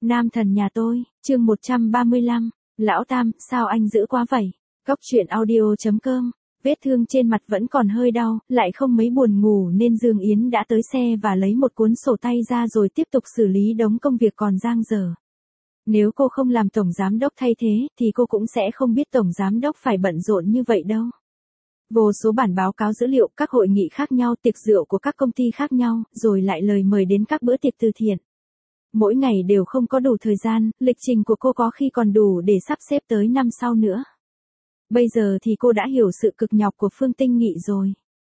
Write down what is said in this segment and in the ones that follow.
Nam thần nhà tôi, chương 135, Lão Tam, sao anh dữ quá vậy? Góc truyện audio.com, vết thương trên mặt vẫn còn hơi đau, lại không mấy buồn ngủ nên Dương Yến đã tới xe và lấy một cuốn sổ tay ra rồi tiếp tục xử lý đống công việc còn dang dở. Nếu cô không làm tổng giám đốc thay thế thì cô cũng sẽ không biết tổng giám đốc phải bận rộn như vậy đâu. Vô số bản báo cáo dữ liệu, các hội nghị khác nhau, tiệc rượu của các công ty khác nhau, rồi lại lời mời đến các bữa tiệc từ thiện. Mỗi ngày đều không có đủ thời gian, lịch trình của cô có khi còn đủ để sắp xếp tới năm sau nữa. Bây giờ thì cô đã hiểu sự cực nhọc của Phương Tinh Nghị rồi.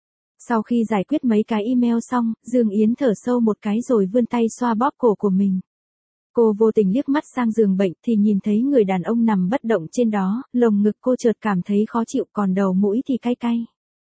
Sau khi giải quyết mấy cái email xong, Dương Yến thở sâu một cái rồi vươn tay xoa bóp cổ của mình. Cô vô tình liếc mắt sang giường bệnh thì nhìn thấy người đàn ông nằm bất động trên đó, lồng ngực cô chợt cảm thấy khó chịu còn đầu mũi thì cay cay.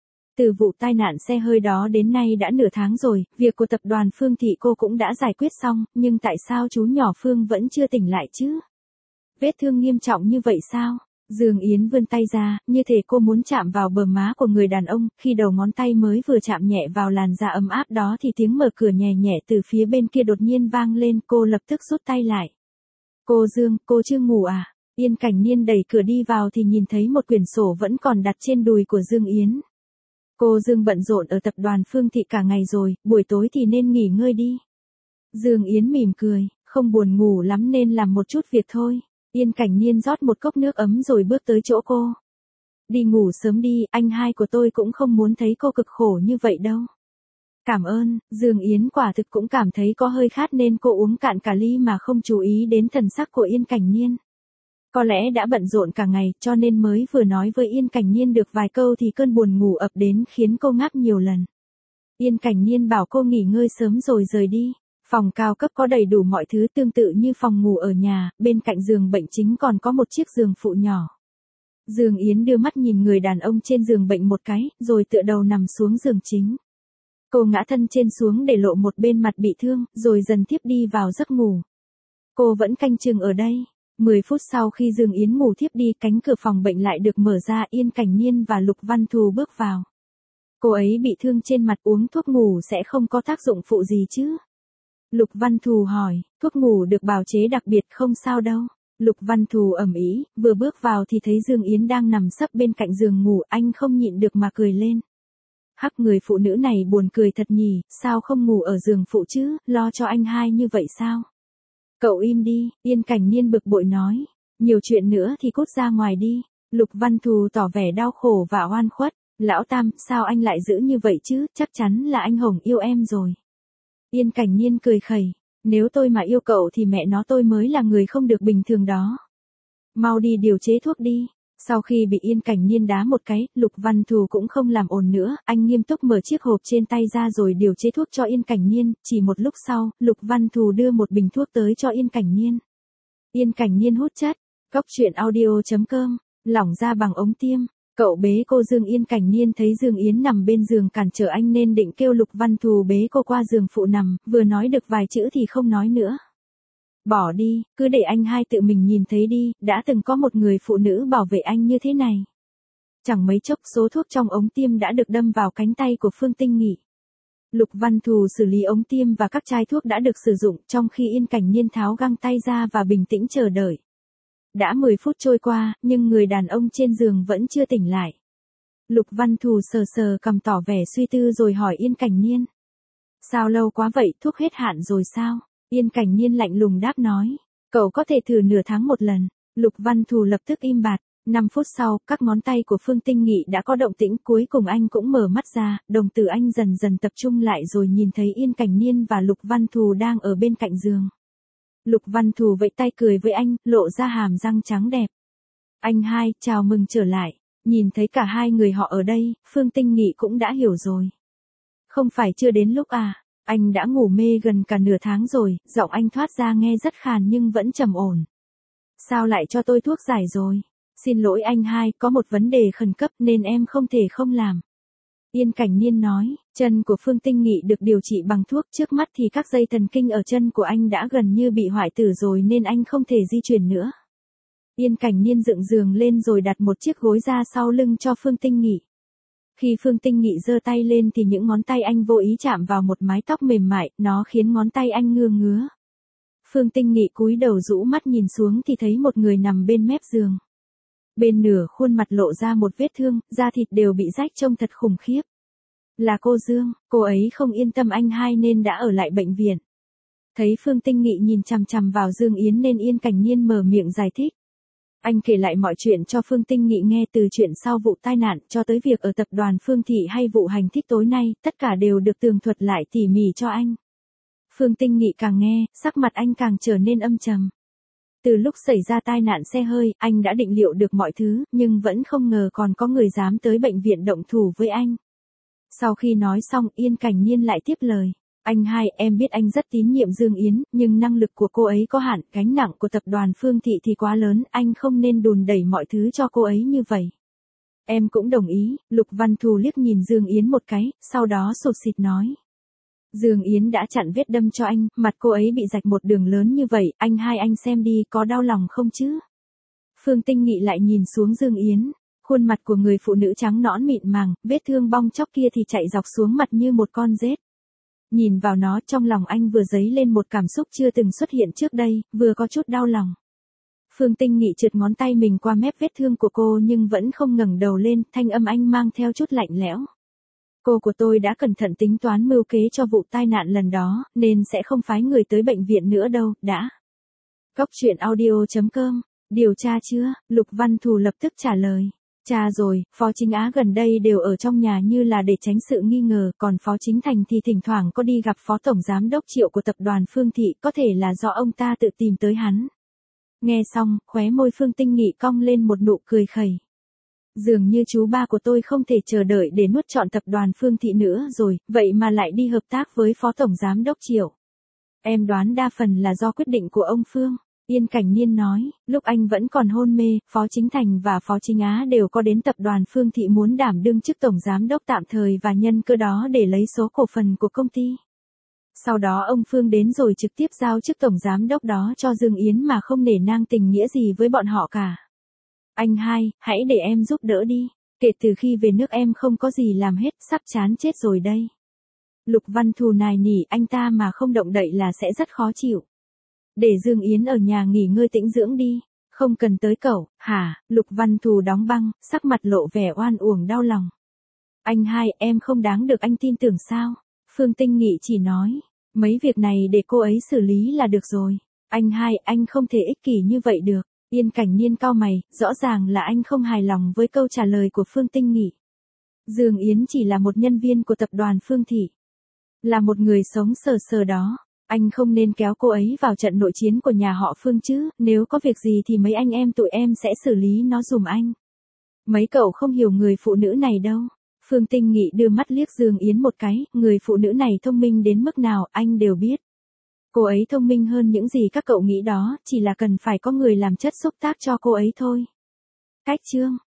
Từ vụ tai nạn xe hơi đó đến nay đã nửa tháng rồi, việc của tập đoàn Phương Thị cô cũng đã giải quyết xong, nhưng tại sao chú nhỏ Phương vẫn chưa tỉnh lại chứ? Vết thương nghiêm trọng như vậy sao? Dương Yến vươn tay ra, như thể cô muốn chạm vào bờ má của người đàn ông, khi đầu ngón tay mới vừa chạm nhẹ vào làn da ấm áp đó thì tiếng mở cửa nhẹ nhẹ từ phía bên kia đột nhiên vang lên, cô lập tức rút tay lại. Cô Dương, cô chưa ngủ à? Yên Cảnh Niên đẩy cửa đi vào thì nhìn thấy một quyển sổ vẫn còn đặt trên đùi của Dương Yến. Cô Dương bận rộn ở tập đoàn Phương Thị cả ngày rồi, buổi tối thì nên nghỉ ngơi đi. Dương Yến mỉm cười, không buồn ngủ lắm nên làm một chút việc thôi. Yên Cảnh Niên rót một cốc nước ấm rồi bước tới chỗ cô. Đi ngủ sớm đi, anh hai của tôi cũng không muốn thấy cô cực khổ như vậy đâu. Cảm ơn, Dương Yến quả thực cũng cảm thấy có hơi khát nên cô uống cạn cả ly mà không chú ý đến thần sắc của Yên Cảnh Niên. Có lẽ đã bận rộn cả ngày cho nên mới vừa nói với Yên Cảnh Niên được vài câu thì cơn buồn ngủ ập đến khiến cô ngáp nhiều lần. Yên Cảnh Niên bảo cô nghỉ ngơi sớm rồi rời đi. Phòng cao cấp có đầy đủ mọi thứ tương tự như phòng ngủ ở nhà, bên cạnh giường bệnh chính còn có một chiếc giường phụ nhỏ. Dương Yến đưa mắt nhìn người đàn ông trên giường bệnh một cái, rồi tựa đầu nằm xuống giường chính. Cô ngã thân trên xuống để lộ một bên mặt bị thương, rồi dần thiếp đi vào giấc ngủ. Cô vẫn canh chừng ở đây. 10 phút sau khi Dương Yến ngủ thiếp đi, cánh cửa phòng bệnh lại được mở ra, Yên Cảnh Niên và Lục Văn Thù bước vào. Cô ấy bị thương trên mặt, uống thuốc ngủ sẽ không có tác dụng phụ gì chứ? Lục Văn Thù hỏi, thuốc ngủ được bào chế đặc biệt không sao đâu. Lục Văn Thù ầm ĩ, vừa bước vào thì thấy Dương Yến đang nằm sấp bên cạnh giường ngủ, anh không nhịn được mà cười lên. Hắc, người phụ nữ này buồn cười thật nhỉ, sao không ngủ ở giường phụ chứ, lo cho anh hai như vậy sao? Cậu im đi, Yên Cảnh Niên bực bội nói, nhiều chuyện nữa thì cút ra ngoài đi. Lục Văn Thù tỏ vẻ đau khổ và oan khuất, Lão Tam, sao anh lại giữ như vậy chứ, chắc chắn là anh Hồng yêu em rồi. Yên Cảnh Niên cười khẩy, nếu tôi mà yêu cậu thì mẹ nó tôi mới là người không được bình thường đó. Mau đi điều chế thuốc đi. Sau khi bị Yên Cảnh Niên đá một cái, Lục Văn Thù cũng không làm ồn nữa, anh nghiêm túc mở chiếc hộp trên tay ra rồi điều chế thuốc cho Yên Cảnh Niên, chỉ một lúc sau, Lục Văn Thù đưa một bình thuốc tới cho Yên Cảnh Niên. Yên Cảnh Niên hút chất, góc truyện audio.com, lỏng ra bằng ống tiêm. Cậu bế cô Dương. Yên Cảnh Niên thấy Dương Yến nằm bên giường cản trở anh nên định kêu Lục Văn Thù bế cô qua giường phụ nằm, vừa nói được vài chữ thì không nói nữa. Bỏ đi, cứ để anh hai tự mình nhìn thấy đi, đã từng có một người phụ nữ bảo vệ anh như thế này. Chẳng mấy chốc số thuốc trong ống tiêm đã được đâm vào cánh tay của Phương Tinh Nghị. Lục Văn Thù xử lý ống tiêm và các chai thuốc đã được sử dụng trong khi Yên Cảnh Niên tháo găng tay ra và bình tĩnh chờ đợi. Đã 10 phút trôi qua, nhưng người đàn ông trên giường vẫn chưa tỉnh lại. Lục Văn Thù sờ sờ cằm tỏ vẻ suy tư rồi hỏi Yên Cảnh Niên. Sao lâu quá vậy, thuốc hết hạn rồi sao? Yên Cảnh Niên lạnh lùng đáp nói. Cậu có thể thử nửa tháng một lần. Lục Văn Thù lập tức im bặt. 5 phút sau, các ngón tay của Phương Tinh Nghị đã có động tĩnh, cuối cùng anh cũng mở mắt ra, đồng tử anh dần dần tập trung lại rồi nhìn thấy Yên Cảnh Niên và Lục Văn Thù đang ở bên cạnh giường. Lục Văn Thù vẫy tay cười với anh, lộ ra hàm răng trắng đẹp. Anh hai, chào mừng trở lại. Nhìn thấy cả hai người họ ở đây, Phương Tinh Nghị cũng đã hiểu rồi. Không phải chưa đến lúc à, anh đã ngủ mê gần cả nửa tháng rồi, giọng anh thoát ra nghe rất khàn nhưng vẫn trầm ổn. Sao lại cho tôi thuốc giải rồi? Xin lỗi anh hai, có một vấn đề khẩn cấp nên em không thể không làm. Yên Cảnh Niên nói, chân của Phương Tinh Nghị được điều trị bằng thuốc, trước mắt thì các dây thần kinh ở chân của anh đã gần như bị hoại tử rồi nên anh không thể di chuyển nữa. Yên Cảnh Niên dựng giường lên rồi đặt một chiếc gối ra sau lưng cho Phương Tinh Nghị. Khi Phương Tinh Nghị giơ tay lên thì những ngón tay anh vô ý chạm vào một mái tóc mềm mại, nó khiến ngón tay anh ngứa ngứa. Phương Tinh Nghị cúi đầu rũ mắt nhìn xuống thì thấy một người nằm bên mép giường. Bên nửa khuôn mặt lộ ra một vết thương, da thịt đều bị rách trông thật khủng khiếp. Là cô Dương, cô ấy không yên tâm anh hai nên đã ở lại bệnh viện. Thấy Phương Tinh Nghị nhìn chằm chằm vào Dương Yến nên Yên Cảnh Nhiên mở miệng giải thích. Anh kể lại mọi chuyện cho Phương Tinh Nghị nghe, từ chuyện sau vụ tai nạn cho tới việc ở tập đoàn Phương Thị hay vụ hành thích tối nay, tất cả đều được tường thuật lại tỉ mỉ cho anh. Phương Tinh Nghị càng nghe, sắc mặt anh càng trở nên âm trầm. Từ lúc xảy ra tai nạn xe hơi, anh đã định liệu được mọi thứ, nhưng vẫn không ngờ còn có người dám tới bệnh viện động thủ với anh. Sau khi nói xong, Yên Cảnh Nhiên lại tiếp lời. Anh hai, em biết anh rất tín nhiệm Dương Yến, nhưng năng lực của cô ấy có hạn, gánh nặng của tập đoàn Phương Thị thì quá lớn, anh không nên đùn đẩy mọi thứ cho cô ấy như vậy. Em cũng đồng ý, Lục Văn Thù liếc nhìn Dương Yến một cái, sau đó sụt sịt nói. Dương Yến đã chặn vết đâm cho anh, mặt cô ấy bị rạch một đường lớn như vậy, anh hai anh xem đi, có đau lòng không chứ? Phương Tinh Nghị lại nhìn xuống Dương Yến. Khuôn mặt của người phụ nữ trắng nõn mịn màng, vết thương bong chóc kia thì chạy dọc xuống mặt như một con rết. Nhìn vào nó, trong lòng anh vừa dấy lên một cảm xúc chưa từng xuất hiện trước đây, vừa có chút đau lòng. Phương Tinh Nghị trượt ngón tay mình qua mép vết thương của cô nhưng vẫn không ngẩng đầu lên, thanh âm anh mang theo chút lạnh lẽo. Cô của tôi đã cẩn thận tính toán mưu kế cho vụ tai nạn lần đó, nên sẽ không phái người tới bệnh viện nữa đâu, đã. Cóc truyện audio.com, điều tra chưa? Lục Văn Thù lập tức trả lời. Cha rồi, Phó Chính Á gần đây đều ở trong nhà như là để tránh sự nghi ngờ, còn Phó Chính Thành thì thỉnh thoảng có đi gặp Phó Tổng Giám Đốc Triệu của tập đoàn Phương Thị, có thể là do ông ta tự tìm tới hắn. Nghe xong, khóe môi Phương Tinh Nghị cong lên một nụ cười khẩy. Dường như chú ba của tôi không thể chờ đợi để nuốt trọn tập đoàn Phương Thị nữa rồi, vậy mà lại đi hợp tác với Phó Tổng Giám Đốc Triệu. Em đoán đa phần là do quyết định của ông Phương. Yên Cảnh Nhiên nói, lúc anh vẫn còn hôn mê, Phó Chính Thành và Phó Chính Á đều có đến tập đoàn Phương Thị muốn đảm đương chức tổng giám đốc tạm thời và nhân cơ đó để lấy số cổ phần của công ty. Sau đó ông Phương đến rồi trực tiếp giao chức tổng giám đốc đó cho Dương Yến mà không nể nang tình nghĩa gì với bọn họ cả. Anh hai, hãy để em giúp đỡ đi, kể từ khi về nước em không có gì làm hết, sắp chán chết rồi đây. Lục Văn Thù nài nỉ anh ta mà không động đậy là sẽ rất khó chịu. Để Dương Yến ở nhà nghỉ ngơi tĩnh dưỡng đi, không cần tới cậu, hả? Lục Văn Thù đóng băng, sắc mặt lộ vẻ oan uổng đau lòng. Anh hai, em không đáng được anh tin tưởng sao? Phương Tinh Nghị chỉ nói, mấy việc này để cô ấy xử lý là được rồi. Anh hai, anh không thể ích kỷ như vậy được. Yên Cảnh Nhiên cau mày, rõ ràng là anh không hài lòng với câu trả lời của Phương Tinh Nghị. Dương Yến chỉ là một nhân viên của tập đoàn Phương Thị. Là một người sống sờ sờ đó. Anh không nên kéo cô ấy vào trận nội chiến của nhà họ Phương chứ, nếu có việc gì thì mấy anh em tụi em sẽ xử lý nó giùm anh. Mấy cậu không hiểu người phụ nữ này đâu. Phương Tinh Nghị đưa mắt liếc Dương Yến một cái, người phụ nữ này thông minh đến mức nào anh đều biết. Cô ấy thông minh hơn những gì các cậu nghĩ đó, chỉ là cần phải có người làm chất xúc tác cho cô ấy thôi. Cách chương